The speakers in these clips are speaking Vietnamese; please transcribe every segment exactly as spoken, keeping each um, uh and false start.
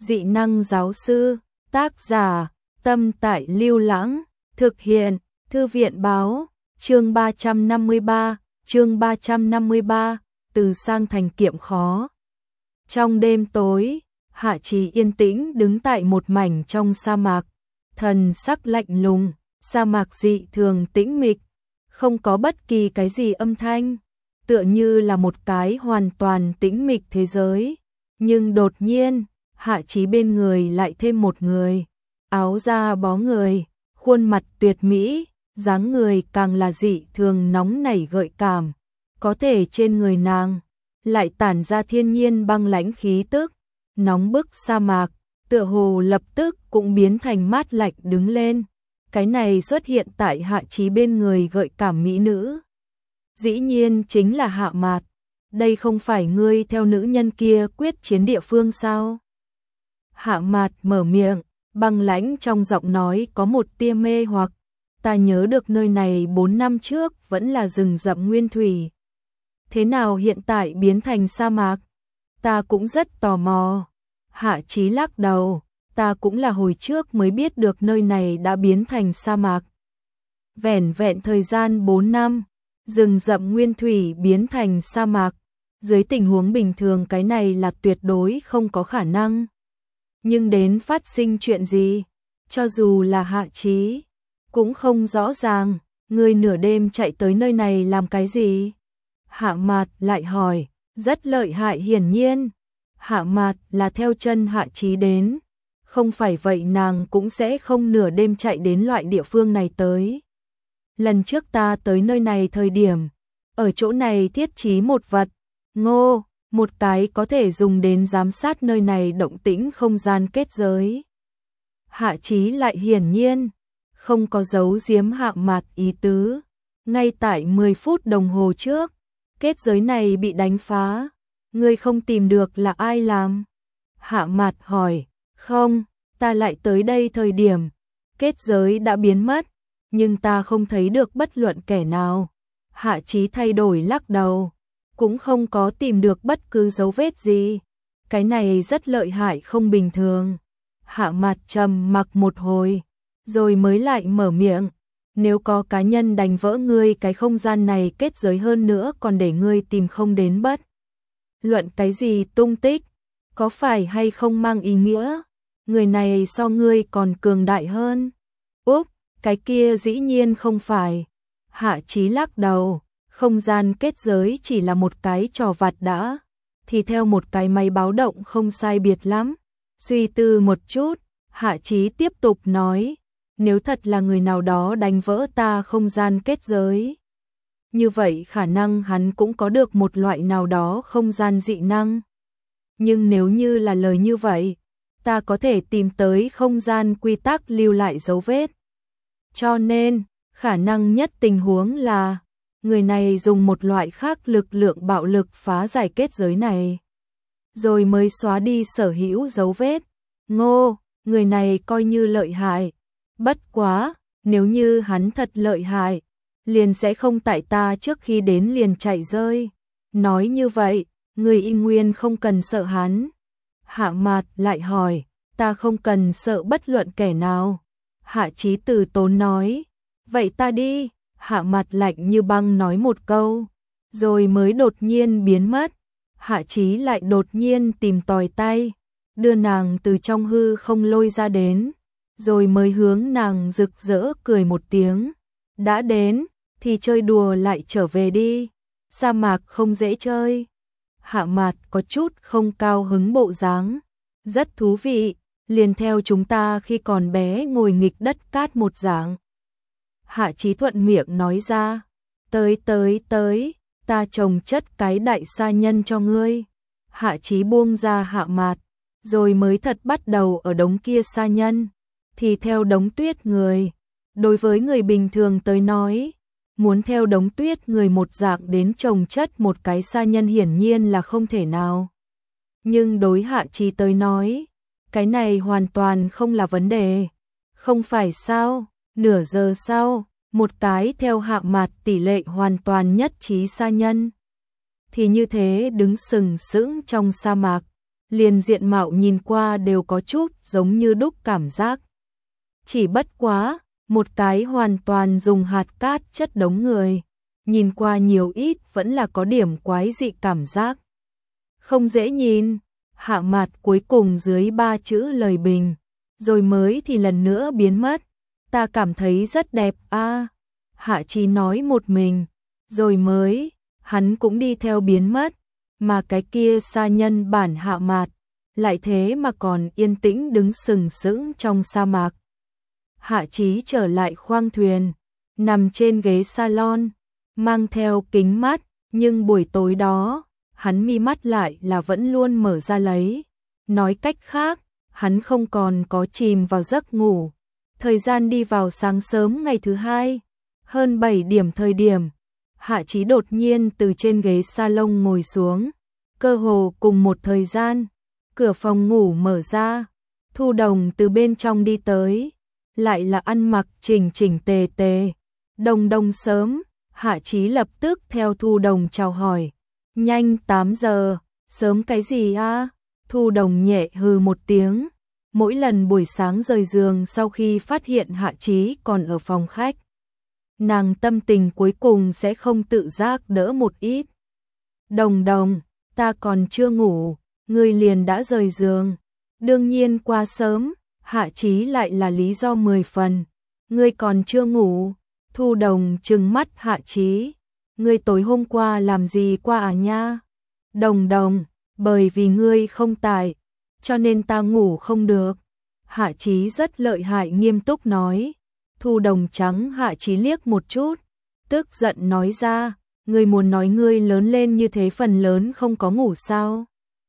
Dị năng giáo sư, tác giả, Tâm Tại Lưu Lãng, thực hiện, Thư viện báo, chương ba trăm năm mươi ba, chương ba trăm năm mươi ba, từ sang thành kiệm khó. Trong đêm tối, Hạ Chí yên tĩnh đứng tại một mảnh trong sa mạc, thần sắc lạnh lùng, sa mạc dị thường tĩnh mịch, không có bất kỳ cái gì âm thanh, tựa như là một cái hoàn toàn tĩnh mịch thế giới. Nhưng đột nhiên, Hạ Chí bên người lại thêm một người, áo da bó người, khuôn mặt tuyệt mỹ, dáng người càng là dị thường nóng nảy gợi cảm, có thể trên người nàng lại tản ra thiên nhiên băng lãnh khí tức, nóng bức sa mạc, tựa hồ lập tức cũng biến thành mát lạnh đứng lên. Cái này xuất hiện tại Hạ Chí bên người gợi cảm mỹ nữ, dĩ nhiên chính là Hạ Mạt. Đây không phải ngươi theo nữ nhân kia quyết chiến địa phương sao? Hạ Mạt mở miệng, băng lãnh trong giọng nói có một tia mê hoặc. Ta nhớ được nơi này bốn năm trước vẫn là rừng rậm nguyên thủy. Thế nào hiện tại biến thành sa mạc? Ta cũng rất tò mò. Hạ Chí lắc đầu, ta cũng là hồi trước mới biết được nơi này đã biến thành sa mạc. Vẻn vẹn thời gian bốn năm, rừng rậm nguyên thủy biến thành sa mạc. Dưới tình huống bình thường cái này là tuyệt đối không có khả năng. Nhưng đến phát sinh chuyện gì, cho dù là Hạ Chí cũng không rõ ràng. Ngươi nửa đêm chạy tới nơi này làm cái gì? Hạ Mạt lại hỏi. Rất lợi hại hiển nhiên. Hạ Mạt là theo chân Hạ Chí đến, không phải vậy nàng cũng sẽ không nửa đêm chạy đến loại địa phương này tới. Lần trước ta tới nơi này thời điểm, ở chỗ này thiết trí một vật, ngô, một cái có thể dùng đến giám sát nơi này động tĩnh không gian kết giới. Hạ Chí lại hiển nhiên không có giấu giếm Hạ Mạt ý tứ. Ngay tại mười phút đồng hồ trước, kết giới này bị đánh phá. Ngươi không tìm được là ai làm? Hạ Mạt hỏi. Không, ta lại tới đây thời điểm kết giới đã biến mất, nhưng ta không thấy được bất luận kẻ nào. Hạ Chí thay đổi lắc đầu, cũng không có tìm được bất cứ dấu vết gì. Cái này rất lợi hại không bình thường. Hạ Mạt trầm mặc một hồi, rồi mới lại mở miệng. Nếu có cá nhân đánh vỡ ngươi cái không gian này kết giới hơn nữa còn để ngươi tìm không đến bất luận cái gì tung tích, có phải hay không mang ý nghĩa người này so ngươi còn cường đại hơn? Úp, cái kia dĩ nhiên không phải. Hạ Chí lắc đầu, không gian kết giới chỉ là một cái trò vặt đã, thì theo một cái máy báo động không sai biệt lắm. Suy tư một chút, Hạ Chí tiếp tục nói, nếu thật là người nào đó đánh vỡ ta không gian kết giới, như vậy khả năng hắn cũng có được một loại nào đó không gian dị năng. Nhưng nếu như là lời như vậy, ta có thể tìm tới không gian quy tắc lưu lại dấu vết. Cho nên, khả năng nhất tình huống là người này dùng một loại khác lực lượng bạo lực phá giải kết giới này, rồi mới xóa đi sở hữu dấu vết. Ngô, người này coi như lợi hại. Bất quá, nếu như hắn thật lợi hại, liền sẽ không tại ta trước khi đến liền chạy rơi. Nói như vậy, người y nguyên không cần sợ hắn. Hạ Mạt lại hỏi, ta không cần sợ bất luận kẻ nào. Hạ Chí từ tốn nói, vậy ta đi. Hạ Mạt lạnh như băng nói một câu, rồi mới đột nhiên biến mất. Hạ Chí lại đột nhiên tìm tòi tay, đưa nàng từ trong hư không lôi ra đến, rồi mới hướng nàng rực rỡ cười một tiếng. Đã đến, thì chơi đùa lại trở về đi. Sa mạc không dễ chơi. Hạ Mạt có chút không cao hứng bộ dáng. Rất thú vị, liền theo chúng ta khi còn bé ngồi nghịch đất cát một dạng. Hạ Chí thuận miệng nói ra, tới tới tới, ta trồng chất cái đại sa nhân cho ngươi. Hạ Chí buông ra Hạ Mạt, rồi mới thật bắt đầu ở đống kia sa nhân, thì theo đống tuyết người. Đối với người bình thường tới nói, muốn theo đống tuyết người một dạng đến trồng chất một cái sa nhân hiển nhiên là không thể nào. Nhưng đối Hạ Chí tới nói, cái này hoàn toàn không là vấn đề. Không phải sao? Nửa giờ sau, một cái theo Hạ Mạt tỷ lệ hoàn toàn nhất trí sa nhân, thì như thế đứng sừng sững trong sa mạc, liền diện mạo nhìn qua đều có chút giống như đúc cảm giác. Chỉ bất quá, một cái hoàn toàn dùng hạt cát chất đống người, nhìn qua nhiều ít vẫn là có điểm quái dị cảm giác. Không dễ nhìn, Hạ Mạt cuối cùng dưới ba chữ lời bình, rồi mới thì lần nữa biến mất. Ta cảm thấy rất đẹp a. À, Hạ Chí nói một mình, rồi mới, hắn cũng đi theo biến mất, mà cái kia sa nhân bản Hạ Mạt, lại thế mà còn yên tĩnh đứng sừng sững trong sa mạc. Hạ Chí trở lại khoang thuyền, nằm trên ghế salon, mang theo kính mắt, nhưng buổi tối đó, hắn mi mắt lại là vẫn luôn mở ra lấy. Nói cách khác, hắn không còn có chìm vào giấc ngủ. Thời gian đi vào sáng sớm ngày thứ hai, hơn bảy điểm thời điểm, Hạ Chí đột nhiên từ trên ghế salon ngồi xuống, cơ hồ cùng một thời gian, cửa phòng ngủ mở ra, Thu Đồng từ bên trong đi tới, lại là ăn mặc chỉnh chỉnh tề tề. Đồng đồng sớm, Hạ Chí lập tức theo Thu Đồng chào hỏi. Nhanh tám giờ, sớm cái gì a? Thu Đồng nhẹ hừ một tiếng. Mỗi lần buổi sáng rời giường sau khi phát hiện Hạ Chí còn ở phòng khách, nàng tâm tình cuối cùng sẽ không tự giác đỡ một ít. Đồng đồng, ta còn chưa ngủ, ngươi liền đã rời giường. Đương nhiên quá sớm, Hạ Chí lại là lý do mười phần. Ngươi còn chưa ngủ? Thu Đồng trừng mắt Hạ Chí. Ngươi tối hôm qua làm gì qua à nha? Đồng đồng, bởi vì ngươi không tại, cho nên ta ngủ không được. Hạ Chí rất lợi hại nghiêm túc nói. Thu Đồng trắng Hạ Chí liếc một chút, tức giận nói ra, ngươi muốn nói ngươi lớn lên như thế phần lớn không có ngủ sao?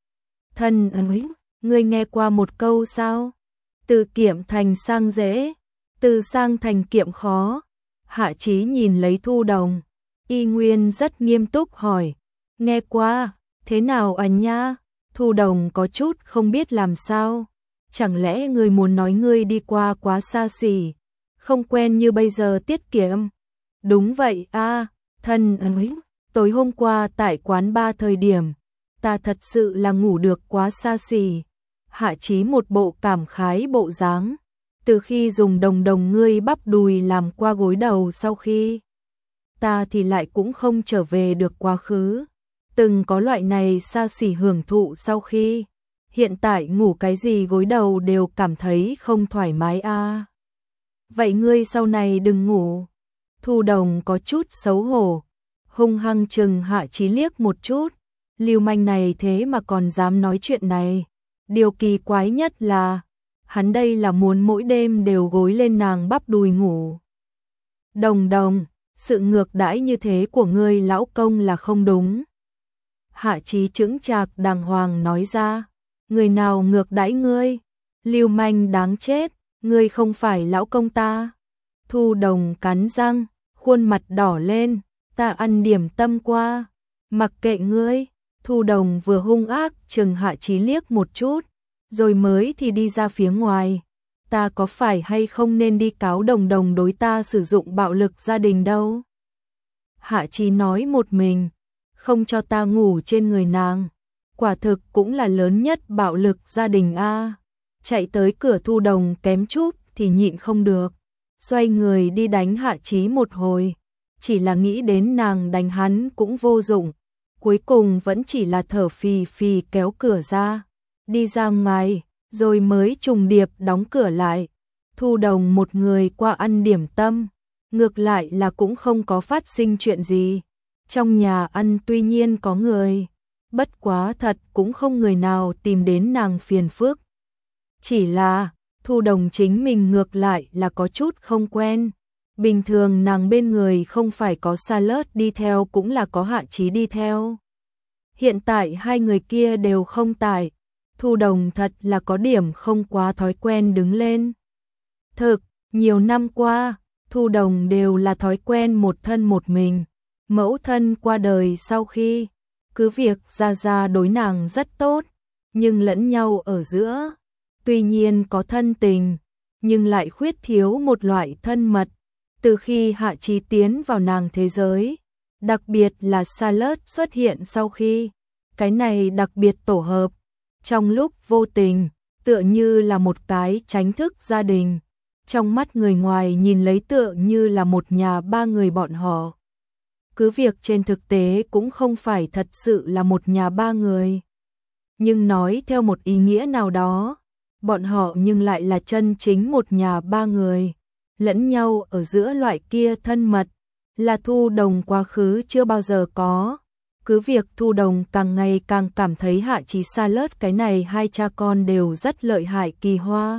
Thân ơi, ngươi nghe qua một câu sao? Từ kiệm thành sang dễ, từ sang thành kiệm khó. Hạ Chí nhìn lấy Thu Đồng, y nguyên rất nghiêm túc hỏi, nghe qua, thế nào à nha? Thu Đồng có chút không biết làm sao, chẳng lẽ ngươi muốn nói ngươi đi qua quá xa xỉ, không quen như bây giờ tiết kiệm? Đúng vậy a, à, thân ơi, tối hôm qua tại quán bar thời điểm, ta thật sự là ngủ được quá xa xỉ. Hạ Chí một bộ cảm khái bộ dáng, từ khi dùng đồng đồng ngươi bắp đùi làm qua gối đầu sau khi, ta thì lại cũng không trở về được quá khứ. Từng có loại này xa xỉ hưởng thụ sau khi, hiện tại ngủ cái gì gối đầu đều cảm thấy không thoải mái a. À. Vậy ngươi sau này đừng ngủ. Thu Đồng có chút xấu hổ, hung hăng chừng Hạ Chí liếc một chút, lưu manh này thế mà còn dám nói chuyện này. Điều kỳ quái nhất là, hắn đây là muốn mỗi đêm đều gối lên nàng bắp đùi ngủ. Đồng đồng, sự ngược đãi như thế của ngươi lão công là không đúng. Hạ Chí chững chạc đàng hoàng nói ra, người nào ngược đãi ngươi? Lưu manh đáng chết, ngươi không phải lão công ta. Thu Đồng cắn răng, khuôn mặt đỏ lên, ta ăn điểm tâm qua, mặc kệ ngươi. Thu Đồng vừa hung ác chừng Hạ Chí liếc một chút, rồi mới thì đi ra phía ngoài. Ta có phải hay không nên đi cáo đồng đồng đối ta sử dụng bạo lực gia đình đâu? Hạ Chí nói một mình, không cho ta ngủ trên người nàng, quả thực cũng là lớn nhất bạo lực gia đình a. Chạy tới cửa Thu Đồng kém chút thì nhịn không được, xoay người đi đánh Hạ Chí một hồi, chỉ là nghĩ đến nàng đánh hắn cũng vô dụng, cuối cùng vẫn chỉ là thở phì phì kéo cửa ra, đi ra ngoài, rồi mới trùng điệp đóng cửa lại. Thu Đồng một người qua ăn điểm tâm, ngược lại là cũng không có phát sinh chuyện gì. Trong nhà ăn tuy nhiên có người, bất quá thật cũng không người nào tìm đến nàng phiền phức. Chỉ là, Thu Đồng chính mình ngược lại là có chút không quen. Bình thường nàng bên người không phải có Salad đi theo cũng là có Hạ Chí đi theo. Hiện tại hai người kia đều không tại, Thu Đồng thật là có điểm không quá thói quen đứng lên. Thực, nhiều năm qua, Thu Đồng đều là thói quen một thân một mình. Mẫu thân qua đời sau khi, cứ việc Gia Gia đối nàng rất tốt, nhưng lẫn nhau ở giữa, tuy nhiên có thân tình, nhưng lại khuyết thiếu một loại thân mật. Từ khi Hạ Chí tiến vào nàng thế giới, đặc biệt là Salad xuất hiện sau khi, cái này đặc biệt tổ hợp, trong lúc vô tình, tựa như là một cái tránh thức gia đình. Trong mắt người ngoài nhìn lấy tựa như là một nhà ba người bọn họ. Cứ việc trên thực tế cũng không phải thật sự là một nhà ba người. Nhưng nói theo một ý nghĩa nào đó, bọn họ nhưng lại là chân chính một nhà ba người. Lẫn nhau ở giữa loại kia thân mật, là Thu Đồng quá khứ chưa bao giờ có. Cứ việc Thu Đồng càng ngày càng cảm thấy Hạ Chí Sa Lớt cái này hai cha con đều rất lợi hại kỳ hoa.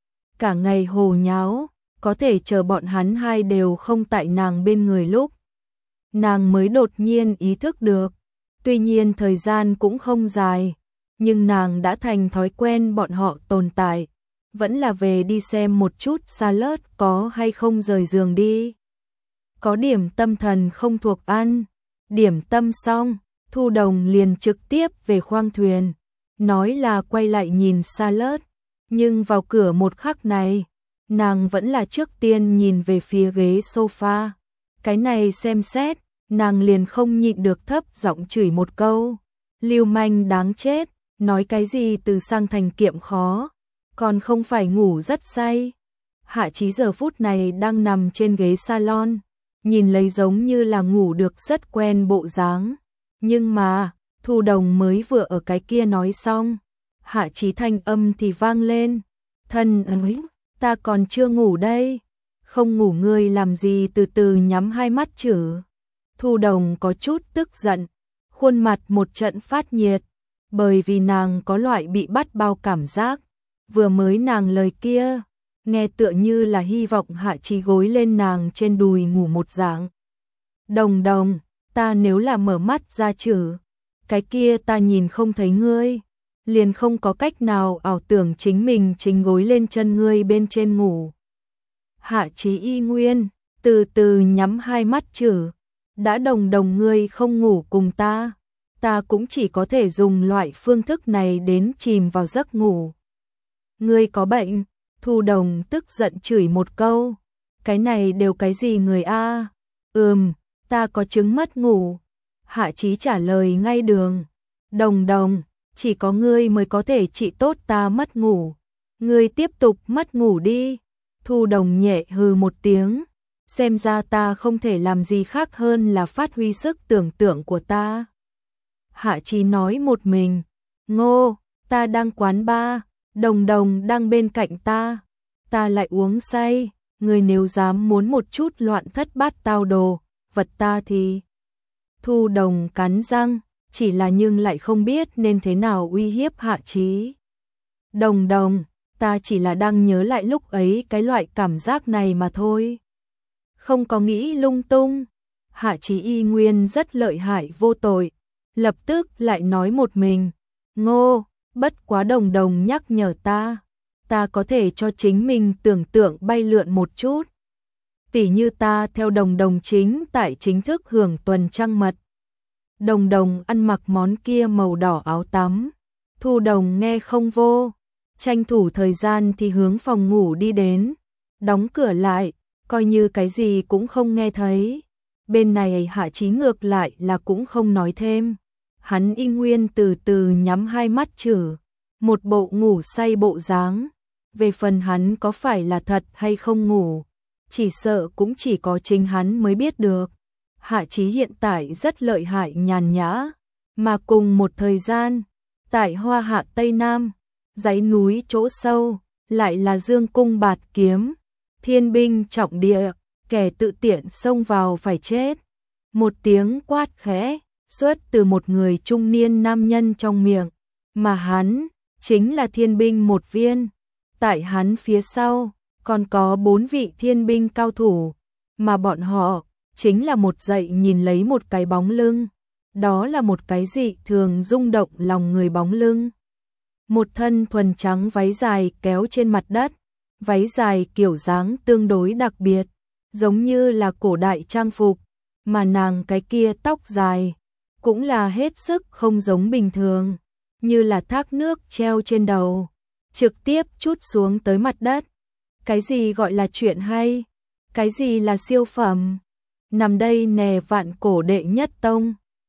Cả ngày hồ nháo, có thể chờ bọn hắn hai đều không tại nàng bên người lúc. Nàng mới đột nhiên ý thức được, tuy nhiên thời gian cũng không dài, nhưng nàng đã thành thói quen bọn họ tồn tại, vẫn là về đi xem một chút Sa Lớt có hay không rời giường đi. Có điểm tâm thần không thuộc ăn, điểm tâm xong, Thu Đồng liền trực tiếp về khoang thuyền, nói là quay lại nhìn Sa Lớt, nhưng vào cửa một khắc này, nàng vẫn là trước tiên nhìn về phía ghế sofa. Cái này xem xét, nàng liền không nhịn được thấp giọng chửi một câu, lưu manh đáng chết, nói cái gì từ sang thành kiệm khó, còn không phải ngủ rất say. Hạ Chí giờ phút này đang nằm trên ghế salon, nhìn lấy giống như là ngủ được rất quen bộ dáng. Nhưng mà, Thu Đồng mới vừa ở cái kia nói xong, Hạ Chí thanh âm thì vang lên, thân ơi, ta còn chưa ngủ đây, không ngủ ngươi làm gì từ từ nhắm hai mắt chử. Thu Đồng có chút tức giận, khuôn mặt một trận phát nhiệt, bởi vì nàng có loại bị bắt bao cảm giác, vừa mới nàng lời kia, nghe tựa như là hy vọng Hạ Chí gối lên nàng trên đùi ngủ một dạng. Đồng Đồng, ta nếu là mở mắt ra chử, cái kia ta nhìn không thấy ngươi, liền không có cách nào ảo tưởng chính mình chính gối lên chân ngươi bên trên ngủ. Hạ Chí y nguyên, từ từ nhắm hai mắt chử, đã Đồng Đồng ngươi không ngủ cùng ta, ta cũng chỉ có thể dùng loại phương thức này đến chìm vào giấc ngủ. Ngươi có bệnh? Thu Đồng tức giận chửi một câu, cái này đều cái gì người a? Ừm, ta có chứng mất ngủ. Hạ Chí trả lời ngay đường, Đồng Đồng, chỉ có ngươi mới có thể trị tốt ta mất ngủ, ngươi tiếp tục mất ngủ đi. Thu Đồng nhẹ hừ một tiếng, xem ra ta không thể làm gì khác hơn là phát huy sức tưởng tượng của ta. Hạ Chí nói một mình, ngô, ta đang quán bar, Đồng Đồng đang bên cạnh ta, ta lại uống say, người nếu dám muốn một chút loạn thất bát tao đồ, vật ta thì... Thu Đồng cắn răng, chỉ là nhưng lại không biết nên thế nào uy hiếp Hạ Chí. Đồng Đồng, ta chỉ là đang nhớ lại lúc ấy cái loại cảm giác này mà thôi. Không có nghĩ lung tung. Hạ Chí y nguyên rất lợi hại vô tội, lập tức lại nói một mình, ngô, bất quá Đồng Đồng nhắc nhở ta, ta có thể cho chính mình tưởng tượng bay lượn một chút. Tỉ như ta theo Đồng Đồng chính tại chính thức hưởng tuần trăng mật. Đồng Đồng ăn mặc món kia màu đỏ áo tắm. Thu Đồng nghe không vô, tranh thủ thời gian thì hướng phòng ngủ đi đến, đóng cửa lại, coi như cái gì cũng không nghe thấy. Bên này Hạ Chí ngược lại là cũng không nói thêm. Hắn y nguyên từ từ nhắm hai mắt chử, một bộ ngủ say bộ dáng. Về phần hắn có phải là thật hay không ngủ, chỉ sợ cũng chỉ có chính hắn mới biết được. Hạ Chí hiện tại rất lợi hại nhàn nhã, mà cùng một thời gian, tại Hoa Hạ Tây Nam, dãy núi chỗ sâu, lại là dương cung bạt kiếm, thiên binh trọng địa, kẻ tự tiện xông vào phải chết. Một tiếng quát khẽ, xuất từ một người trung niên nam nhân trong miệng, mà hắn, chính là thiên binh một viên. Tại hắn phía sau, còn có bốn vị thiên binh cao thủ, mà bọn họ, chính là một dậy nhìn lấy một cái bóng lưng. Đó là một cái dị thường rung động lòng người bóng lưng. Một thân thuần trắng váy dài kéo trên mặt đất, váy dài kiểu dáng tương đối đặc biệt, giống như là cổ đại trang phục, mà nàng cái kia tóc dài, cũng là hết sức không giống bình thường, như là thác nước treo trên đầu, trực tiếp trút xuống tới mặt đất. Cái gì gọi là chuyện hay? Cái gì là siêu phẩm? Nằm đây nè vạn cổ đệ nhất tông.